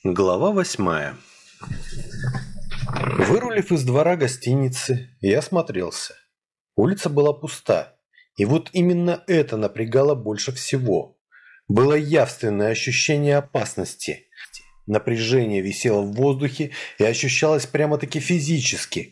Глава 8. Вырулив из двора гостиницы, я осмотрелся. Улица была пуста, и вот именно это напрягало больше всего. Было явственное ощущение опасности. Напряжение висело в воздухе и ощущалось прямо-таки физически.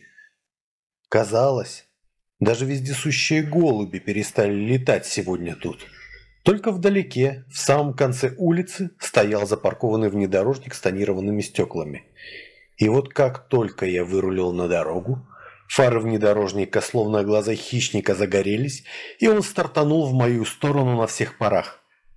Казалось, даже вездесущие голуби перестали летать сегодня тут. Только вдалеке, в самом конце улицы, стоял запаркованный внедорожник с тонированными стеклами. И вот как только я вырулил на дорогу, фары внедорожника, словно глаза хищника, загорелись, и он стартанул в мою сторону на всех парах.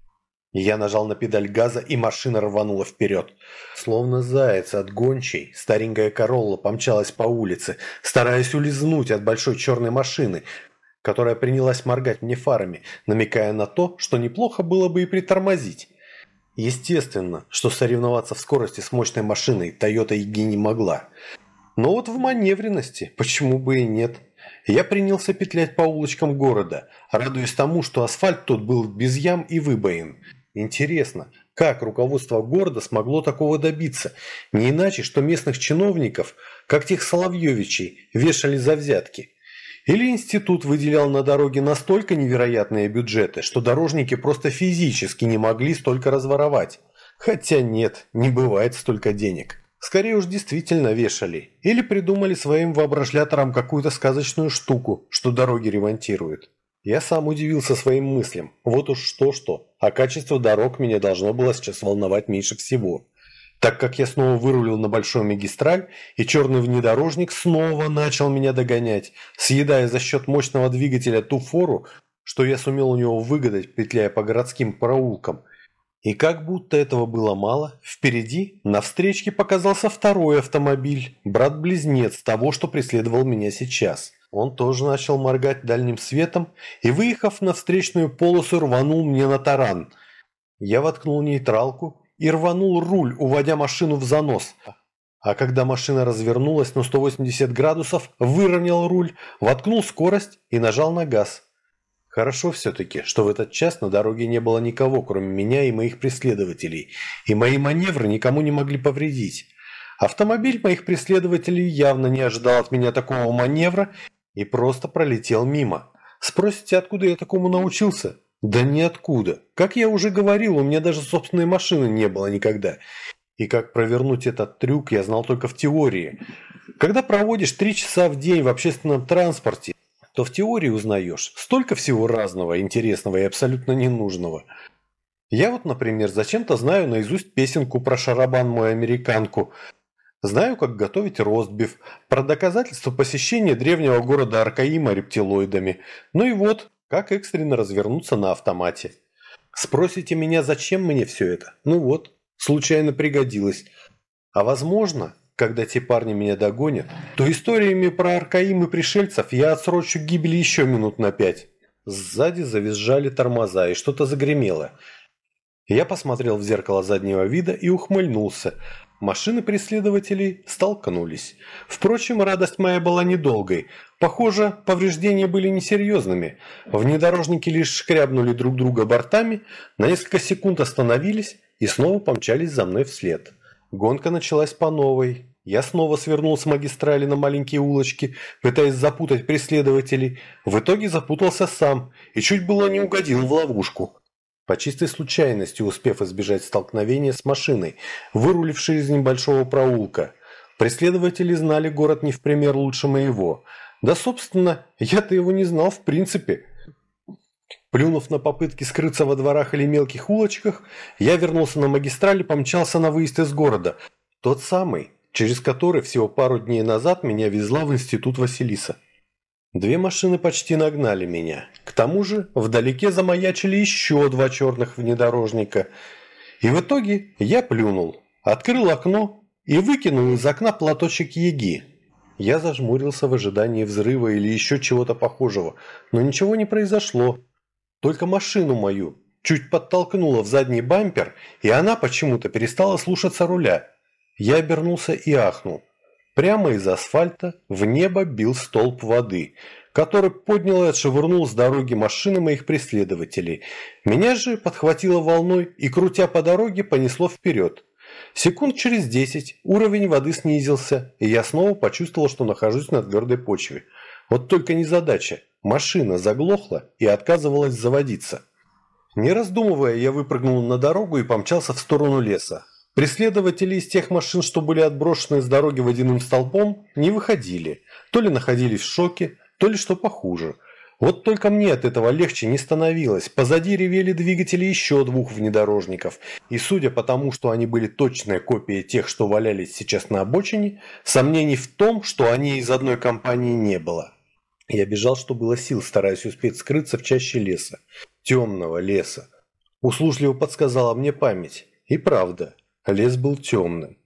Я нажал на педаль газа, и машина рванула вперед. Словно заяц от гончей, старенькая Королла помчалась по улице, стараясь улизнуть от большой черной машины, которая принялась моргать мне фарами, намекая на то, что неплохо было бы и притормозить. Естественно, что соревноваться в скорости с мощной машиной Toyota Яги не могла. Но вот в маневренности почему бы и нет. Я принялся петлять по улочкам города, радуясь тому, что асфальт тут был без ям и выбоин. Интересно, как руководство города смогло такого добиться? Не иначе, что местных чиновников, как тех Соловьевичей, вешали за взятки. Или институт выделял на дороге настолько невероятные бюджеты, что дорожники просто физически не могли столько разворовать. Хотя нет, не бывает столько денег. Скорее уж действительно вешали. Или придумали своим воображляторам какую-то сказочную штуку, что дороги ремонтируют. Я сам удивился своим мыслям. Вот уж что-что, а качество дорог меня должно было сейчас волновать меньше всего. Так как я снова вырулил на большой магистраль, и черный внедорожник снова начал меня догонять, съедая за счет мощного двигателя ту фору, что я сумел у него выгадать, петляя по городским проулкам. И как будто этого было мало, впереди на встречке показался второй автомобиль, брат-близнец того, что преследовал меня сейчас. Он тоже начал моргать дальним светом и, выехав на встречную полосу, рванул мне на таран. Я воткнул нейтралку и рванул руль, уводя машину в занос. А когда машина развернулась на 180 градусов, выровнял руль, воткнул скорость и нажал на газ. Хорошо все-таки, что в этот час на дороге не было никого, кроме меня и моих преследователей, и мои маневры никому не могли повредить. Автомобиль моих преследователей явно не ожидал от меня такого маневра и просто пролетел мимо. Спросите, откуда я такому научился? Да ниоткуда. Как я уже говорил, у меня даже собственной машины не было никогда. И как провернуть этот трюк, я знал только в теории. Когда проводишь 3 часа в день в общественном транспорте, то в теории узнаешь столько всего разного, интересного и абсолютно ненужного. Я вот, например, зачем-то знаю наизусть песенку про шарабан мою американку. Знаю, как готовить ростбиф, про доказательства посещения древнего города Аркаима рептилоидами. Ну и вот, как экстренно развернуться на автомате. Спросите меня, зачем мне все это? Ну вот, случайно пригодилось. А возможно, когда те парни меня догонят, то историями про Аркаим и пришельцев я отсрочу гибель еще минут на 5. Сзади завизжали тормоза и что-то загремело. Я посмотрел в зеркало заднего вида и ухмыльнулся. Машины преследователей столкнулись. Впрочем, радость моя была недолгой. Похоже, повреждения были несерьезными. Внедорожники лишь шкрябнули друг друга бортами, на несколько секунд остановились и снова помчались за мной вслед. Гонка началась по новой. Я снова свернул с магистрали на маленькие улочки, пытаясь запутать преследователей. В итоге запутался сам и чуть было не угодил в ловушку. По чистой случайности успев избежать столкновения с машиной, вырулившей из небольшого проулка. Преследователи знали город не в пример лучше моего. Да, собственно, я-то его не знал в принципе. Плюнув на попытки скрыться во дворах или мелких улочках, я вернулся на магистраль и помчался на выезд из города. Тот самый, через который всего пару дней назад меня везла в институт Василиса. 2 машины почти нагнали меня. К тому же вдалеке замаячили еще 2 черных внедорожника. И в итоге я плюнул, открыл окно и выкинул из окна платочек Яги. Я зажмурился в ожидании взрыва или еще чего-то похожего, но ничего не произошло. Только машину мою чуть подтолкнуло в задний бампер, и она почему-то перестала слушаться руля. Я обернулся и ахнул. Прямо из асфальта в небо бил столб воды, который поднял и отшвырнул с дороги машины моих преследователей. Меня же подхватило волной и, крутя по дороге, понесло вперед. Секунд через 10 уровень воды снизился, и я снова почувствовал, что нахожусь на твердой почве. Вот только незадача. Машина заглохла и отказывалась заводиться. Не раздумывая, я выпрыгнул на дорогу и помчался в сторону леса. Преследователи из тех машин, что были отброшены с дороги водяным столбом, не выходили. То ли находились в шоке, то ли что похуже. Вот только мне от этого легче не становилось. Позади ревели двигатели еще двух внедорожников. И судя по тому, что они были точная копия тех, что валялись сейчас на обочине, сомнений в том, что они из одной компании, не было. Я бежал, что было сил, стараясь успеть скрыться в чаще леса. Темного леса. Услужливо подсказала мне память. И правда, лес был темным.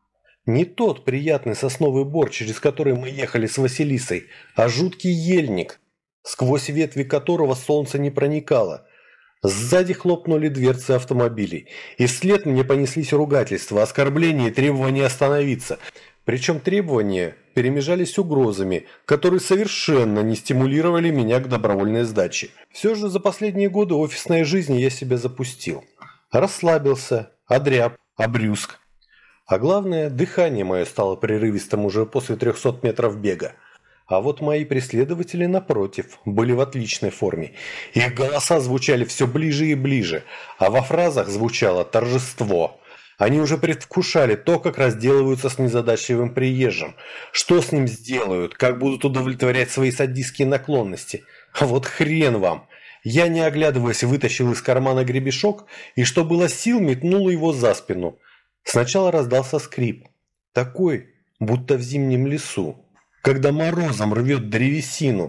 Не тот приятный сосновый бор, через который мы ехали с Василисой, а жуткий ельник, сквозь ветви которого солнце не проникало. Сзади хлопнули дверцы автомобилей, и вслед мне понеслись ругательства, оскорбления и требования остановиться. Причем требования перемежались с угрозами, которые совершенно не стимулировали меня к добровольной сдаче. Все же за последние годы офисной жизни я себя запустил. Расслабился, одряб, обрюзг. А главное, дыхание мое стало прерывистым уже после 300 метров бега. А вот мои преследователи, напротив, были в отличной форме. Их голоса звучали все ближе и ближе, а во фразах звучало торжество. Они уже предвкушали то, как разделываются с незадачливым приезжим, что с ним сделают, как будут удовлетворять свои садистские наклонности. А вот хрен вам! Я, не оглядываясь, вытащил из кармана гребешок и, что было сил, метнул его за спину. Сначала раздался скрип, такой, будто в зимнем лесу, когда морозом рвет древесину.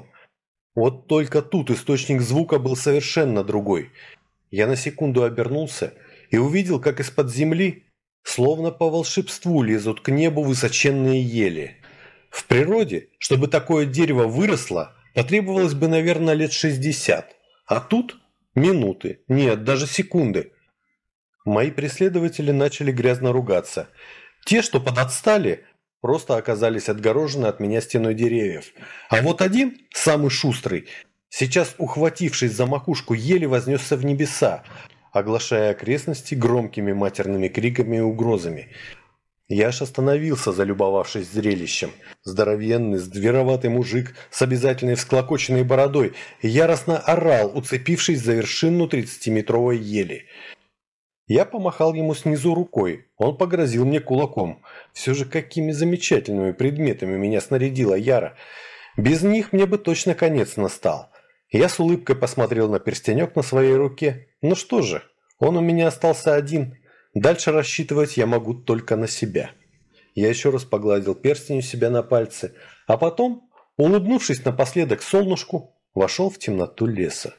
Вот только тут источник звука был совершенно другой. Я на секунду обернулся и увидел, как из-под земли, словно по волшебству, лезут к небу высоченные ели. В природе, чтобы такое дерево выросло, потребовалось бы, наверное, лет 60. А тут минуты, нет, даже секунды. Мои преследователи начали грязно ругаться. Те, что подотстали, просто оказались отгорожены от меня стеной деревьев. А вот один, самый шустрый, сейчас, ухватившись за макушку, еле вознесся в небеса, оглашая окрестности громкими матерными криками и угрозами. Я аж остановился, залюбовавшись зрелищем. Здоровенный, звероватый мужик с обязательной всклокоченной бородой яростно орал, уцепившись за вершину 30-метровой ели. Я помахал ему снизу рукой, он погрозил мне кулаком. Все же какими замечательными предметами меня снарядила Яра. Без них мне бы точно конец настал. Я с улыбкой посмотрел на перстенек на своей руке. Ну что же, он у меня остался один. Дальше рассчитывать я могу только на себя. Я еще раз погладил перстень у себя на пальце, а потом, улыбнувшись напоследок солнышку, вошел в темноту леса.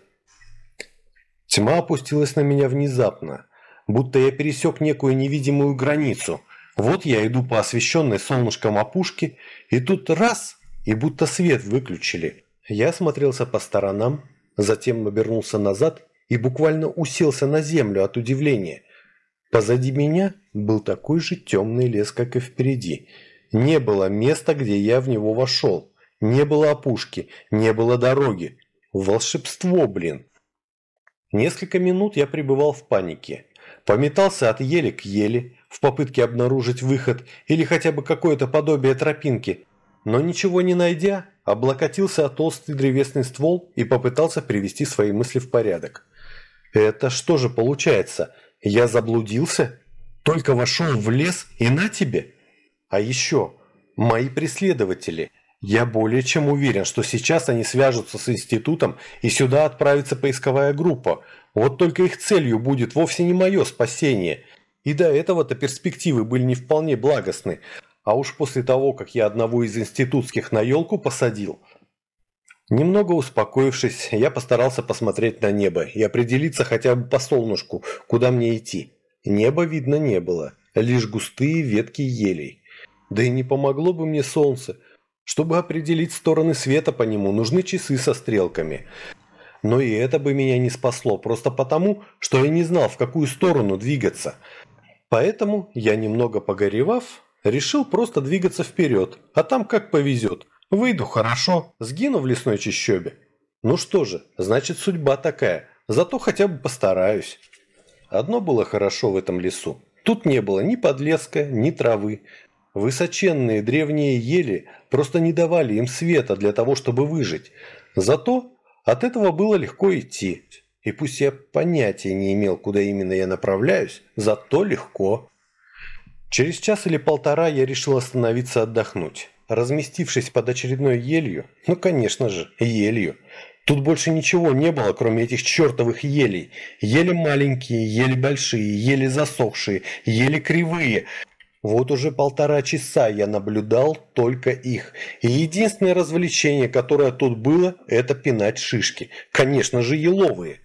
Тьма опустилась на меня внезапно, будто я пересек некую невидимую границу. Вот я иду по освещенной солнышком опушке, и тут раз, и будто свет выключили. Я осмотрелся по сторонам, затем обернулся назад и буквально уселся на землю от удивления. Позади меня был такой же темный лес, как и впереди. Не было места, где я в него вошел. Не было опушки, не было дороги. Волшебство, блин! Несколько минут я пребывал в панике. Пометался от ели к ели, в попытке обнаружить выход или хотя бы какое-то подобие тропинки, но ничего не найдя, облокотился о толстый древесный ствол и попытался привести свои мысли в порядок. Это что же получается? Я заблудился? Только вошел в лес и на тебе? А еще, мои преследователи. Я более чем уверен, что сейчас они свяжутся с институтом и сюда отправится поисковая группа. Вот только их целью будет вовсе не мое спасение. И до этого-то перспективы были не вполне благостны. А уж после того, как я одного из институтских на елку посадил. Немного успокоившись, я постарался посмотреть на небо и определиться хотя бы по солнышку, куда мне идти. Неба видно не было, лишь густые ветки елей. Да и не помогло бы мне солнце. Чтобы определить стороны света по нему, нужны часы со стрелками. Но и это бы меня не спасло, просто потому, что я не знал, в какую сторону двигаться. Поэтому я, немного погоревав, решил просто двигаться вперед, а там как повезет. Выйду хорошо, сгину в лесной чащобе. Ну что же, значит судьба такая, зато хотя бы постараюсь. Одно было хорошо в этом лесу. Тут не было ни подлеска, ни травы. Высоченные древние ели просто не давали им света для того, чтобы выжить. Зато от этого было легко идти. И пусть я понятия не имел, куда именно я направляюсь, зато легко. Через час или полтора я решил остановиться отдохнуть. Разместившись под очередной елью, ну конечно же, елью. Тут больше ничего не было, кроме этих чертовых елей. Ели маленькие, ели большие, ели засохшие, ели кривые. Вот уже полтора часа я наблюдал только их. И единственное развлечение, которое тут было, это пинать шишки. Конечно же, еловые.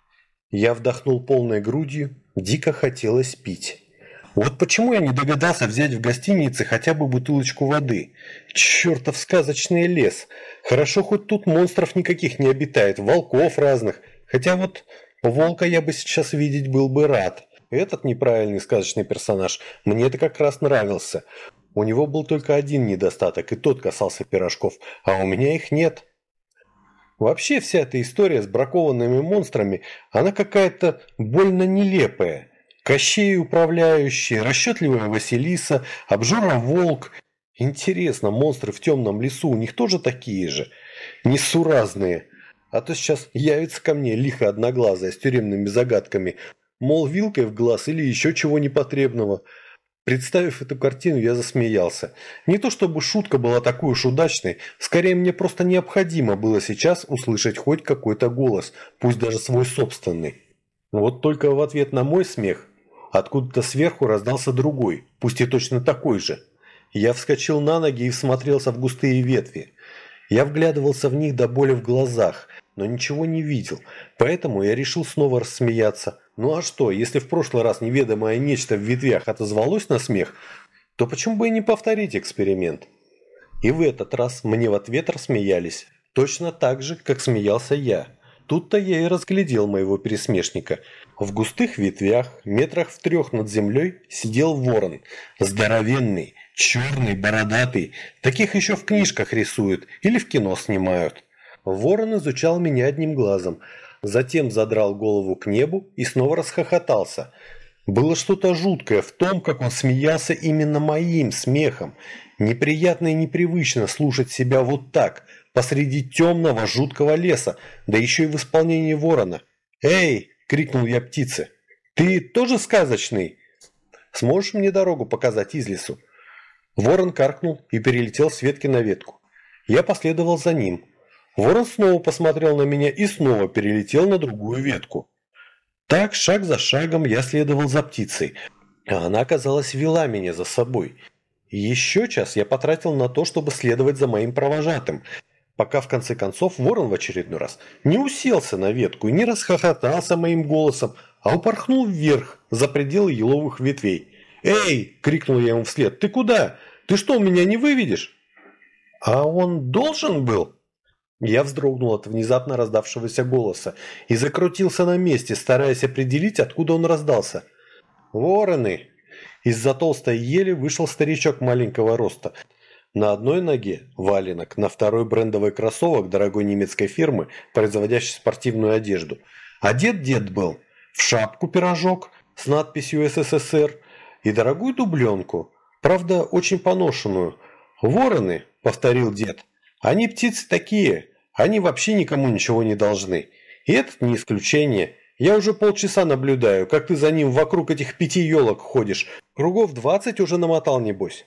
Я вдохнул полной грудью, дико хотелось пить. Вот почему я не догадался взять в гостинице хотя бы бутылочку воды. Чертов сказочный лес. Хорошо, хоть тут монстров никаких не обитает, волков разных. Хотя вот волка я бы сейчас видеть был бы рад. Этот неправильный сказочный персонаж мне это как раз нравился. У него был только один недостаток, и тот касался пирожков, а у меня их нет. Вообще вся эта история с бракованными монстрами, она какая-то больно нелепая. Кощей управляющий, расчетливая Василиса, обжора волк. Интересно, монстры в темном лесу у них тоже такие же? Несуразные. А то сейчас явится ко мне лихо одноглазая с тюремными загадками, мол, вилкой в глаз или еще чего непотребного. Представив эту картину, я засмеялся. Не то чтобы шутка была такой уж удачной, скорее мне просто необходимо было сейчас услышать хоть какой-то голос, пусть даже свой собственный. Вот только в ответ на мой смех откуда-то сверху раздался другой, пусть и точно такой же. Я вскочил на ноги и всмотрелся в густые ветви. Я вглядывался в них до боли в глазах, но ничего не видел, поэтому я решил снова рассмеяться. Ну а что, если в прошлый раз неведомое нечто в ветвях отозвалось на смех, то почему бы и не повторить эксперимент? И в этот раз мне в ответ рассмеялись, точно так же, как смеялся я. Тут-то я и разглядел моего пересмешника. В густых ветвях, метрах в 3 над землей, сидел ворон. Здоровенный, черный, бородатый. Таких еще в книжках рисуют или в кино снимают. Ворон изучал меня одним глазом, затем задрал голову к небу и снова расхохотался. Было что-то жуткое в том, как он смеялся именно моим смехом. Неприятно и непривычно слушать себя вот так, посреди темного жуткого леса, да еще и в исполнении ворона. «Эй!» – крикнул я птице. «Ты тоже сказочный? Сможешь мне дорогу показать из лесу?» Ворон каркнул и перелетел с ветки на ветку. Я последовал за ним. Ворон снова посмотрел на меня и снова перелетел на другую ветку. Так, шаг за шагом я следовал за птицей, а она, казалось, вела меня за собой. Еще час я потратил на то, чтобы следовать за моим провожатым, пока в конце концов ворон в очередной раз не уселся на ветку и не расхохотался моим голосом, а упорхнул вверх, за пределы еловых ветвей. «Эй!» – крикнул я ему вслед. «Ты куда? Ты что, меня не выведешь?» «А он должен был?» Я вздрогнул от внезапно раздавшегося голоса и закрутился на месте, стараясь определить, откуда он раздался. «Вороны!» Из-за толстой ели вышел старичок маленького роста. На одной ноге валенок, на второй брендовый кроссовок дорогой немецкой фирмы, производящей спортивную одежду. Одет дед был в шапку-пирожок с надписью «СССР» и дорогую дубленку, правда, очень поношенную. «Вороны», — повторил дед, — «они птицы такие, они вообще никому ничего не должны. И этот не исключение. Я уже полчаса наблюдаю, как ты за ним вокруг этих 5 елок ходишь. Кругов 20 уже намотал, небось».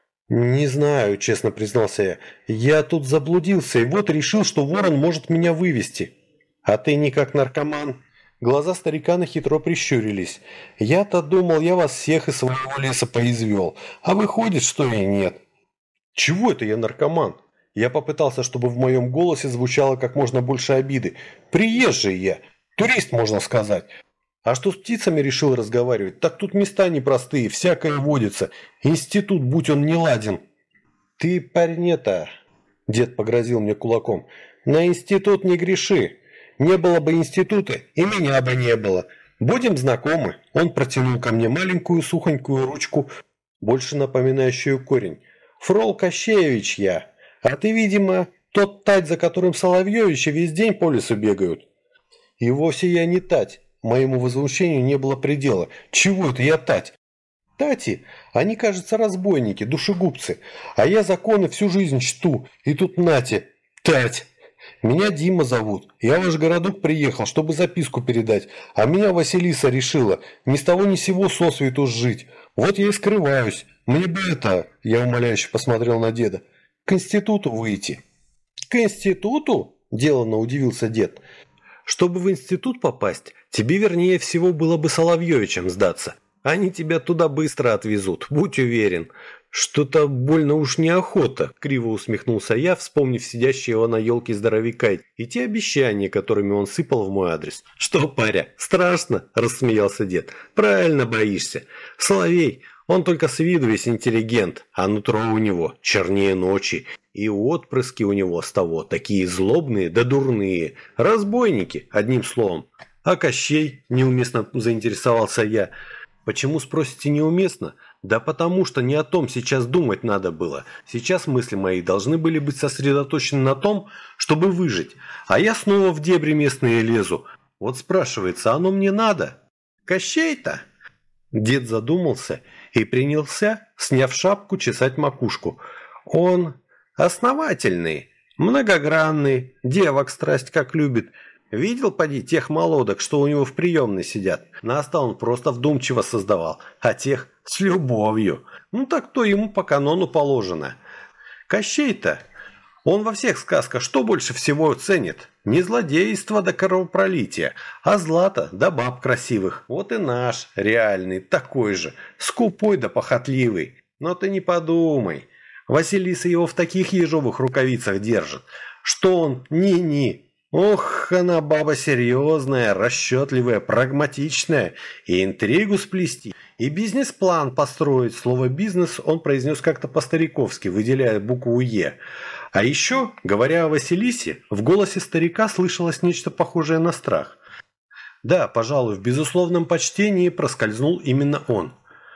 «Не знаю», – честно признался я. «Я тут заблудился и вот решил, что ворон может меня вывести». «А ты не как наркоман?» Глаза старикана хитро прищурились. «Я-то думал, я вас всех из своего леса поизвел, а выходит, что и нет». «Чего это я наркоман?» Я попытался, чтобы в моем голосе звучало как можно больше обиды. «Приезжий я, турист, можно сказать. А что с птицами решил разговаривать? Так тут места непростые, всякое водится. Институт, будь он не ладен». «Ты, парень, это...» Дед погрозил мне кулаком. «На институт не греши. Не было бы института, и меня бы не было. Будем знакомы». Он протянул ко мне маленькую сухонькую ручку, больше напоминающую корень. «Фрол Кощеевич я. А ты, видимо, тот тать, за которым Соловьевичи весь день по лесу бегают». И вовсе я не тать. Моему возмущению не было предела. «Чего это я тать? Тати, они, кажется, разбойники, душегубцы, а я законы всю жизнь чту, и тут нате, Тать. Меня Дима зовут, я в ваш городок приехал, чтобы записку передать, а меня Василиса решила ни с того ни сего сосвету жить. Вот я и скрываюсь, мне бы это, я умоляюще посмотрел на деда, к институту выйти. К институту? Деланно удивился дед. Чтобы в институт попасть, тебе вернее всего было бы Соловьевичем сдаться. Они тебя туда быстро отвезут, будь уверен. Что-то больно уж неохота, криво усмехнулся я, вспомнив сидящего на елке здоровяка и те обещания, которыми он сыпал в мой адрес. Что, паря, страшно? Рассмеялся дед. Правильно боишься. Соловей, он только с виду весь интеллигент, а нутро у него чернее ночи. И отпрыски у него с того такие злобные да дурные. Разбойники, одним словом. А Кощей, неуместно заинтересовался я. Почему, спросите, неуместно? Да потому что не о том сейчас думать надо было. Сейчас мысли мои должны были быть сосредоточены на том, чтобы выжить. А я снова в дебри местные лезу. Вот спрашивается, оно мне надо? Кощей-то? Дед задумался и принялся, сняв шапку, чесать макушку. Он основательный, многогранный, девок страсть как любит. Видел, поди, тех молодок, что у него в приемной сидят? Нас-то он просто вдумчиво создавал, а тех с любовью. Ну так то ему по канону положено. Кощей-то, он во всех сказках что больше всего ценит? Не злодейство да кровопролитие, а злато да баб красивых. Вот и наш, реальный, такой же, скупой да похотливый. Но ты не подумай, Василиса его в таких ежовых рукавицах держит, что он ни-ни. Ох, она баба серьезная, расчетливая, прагматичная, и интригу сплести, и бизнес-план построить. Слово «бизнес» он произнес как-то по-стариковски, выделяя букву «Е». А еще, говоря о Василисе, в голосе старика слышалось нечто похожее на страх. Да, пожалуй, в безусловном почтении проскользнул именно он.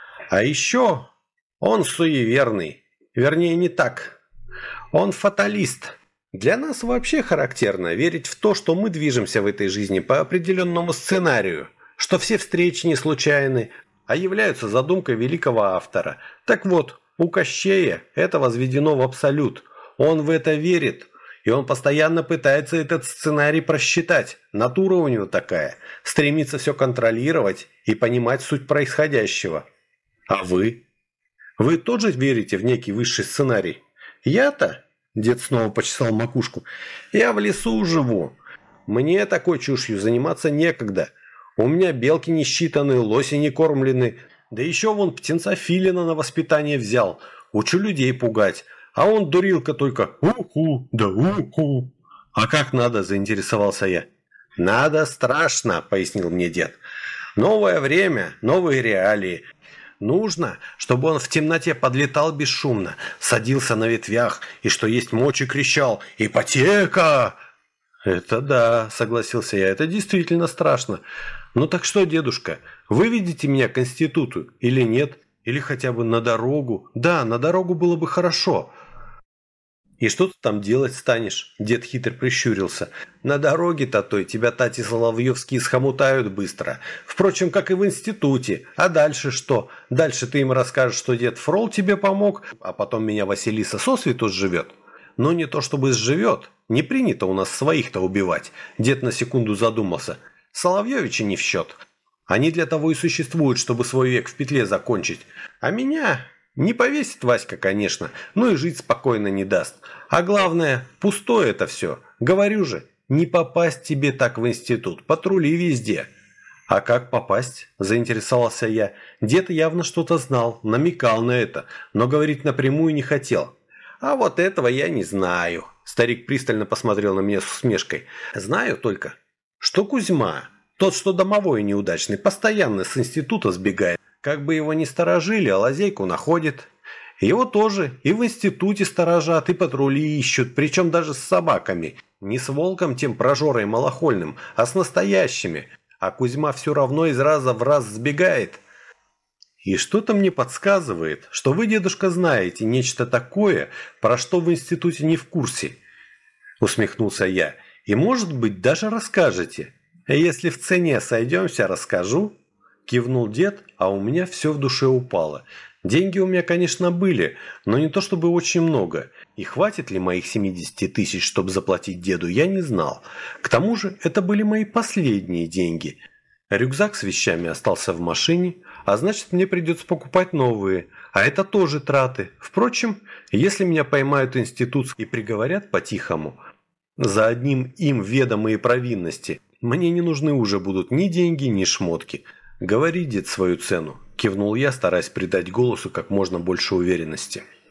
А еще он суеверный, вернее не так, он фаталист. Для нас вообще характерно верить в то, что мы движемся в этой жизни по определенному сценарию, что все встречи не случайны, а являются задумкой великого автора. Так вот, у Кощея это возведено в абсолют. Он в это верит, и он постоянно пытается этот сценарий просчитать. Натура у него такая, стремится все контролировать и понимать суть происходящего. А вы? Вы тоже верите в некий высший сценарий? Я-то? Дед снова почесал макушку. Я в лесу живу. Мне такой чушью заниматься некогда. У меня белки не считаны, лоси не кормлены. Да еще вон птенца филина на воспитание взял. Учу людей пугать. А он, дурилка, только уху, да уху. А как надо, заинтересовался я. Надо страшно, пояснил мне дед. Новое время, новые реалии. Нужно, чтобы он в темноте подлетал бесшумно, садился на ветвях и, что есть мочи, кричал «Ипотека!» «Это да», — согласился я, — «это действительно страшно. Ну так что, дедушка, вы видите меня к институту или нет? Или хотя бы на дорогу? Да, на дорогу было бы хорошо». «И что ты там делать станешь?» – дед хитро прищурился. «На дороге-то той тебя тати Соловьевские схомутают быстро. Впрочем, как и в институте. А дальше что? Дальше ты им расскажешь, что дед Фрол тебе помог, а потом меня Василиса сосвету сживет». «Ну не то чтобы сживет. Не принято у нас своих-то убивать». Дед на секунду задумался. «Соловьевичи не в счет. Они для того и существуют, чтобы свой век в петле закончить. А меня... Не повесит Васька, конечно, но и жить спокойно не даст. А главное, пустое это все. Говорю же, не попасть тебе так в институт, патрули везде». «А как попасть?» – заинтересовался я. Дед явно что-то знал, намекал на это, но говорить напрямую не хотел. «А вот этого я не знаю», – старик пристально посмотрел на меня с усмешкой. «Знаю только, что Кузьма, тот, что домовой неудачный, постоянно с института сбегает. Как бы его ни сторожили, а лазейку находит. Его тоже и в институте сторожат, и патрули ищут, причем даже с собаками. Не с волком тем прожорой малохольным, а с настоящими. А Кузьма все равно из раза в раз сбегает. И что-то мне подсказывает, что вы, дедушка, знаете нечто такое, про что в институте не в курсе. Усмехнулся я. И, может быть, даже расскажете. Если в цене сойдемся, расскажу. кивнул дед, а у меня все в душе упало. Деньги у меня, конечно, были, но не то чтобы очень много. И хватит ли моих 70 тысяч, чтобы заплатить деду, я не знал. К тому же это были мои последние деньги. Рюкзак с вещами остался в машине, а значит, мне придется покупать новые. А это тоже траты. Впрочем, если меня поймают в институт и приговорят по-тихому, за одним им ведомые провинности, мне не нужны уже будут ни деньги, ни шмотки. Говори, дед, свою цену, кивнул я, стараясь придать голосу как можно больше уверенности.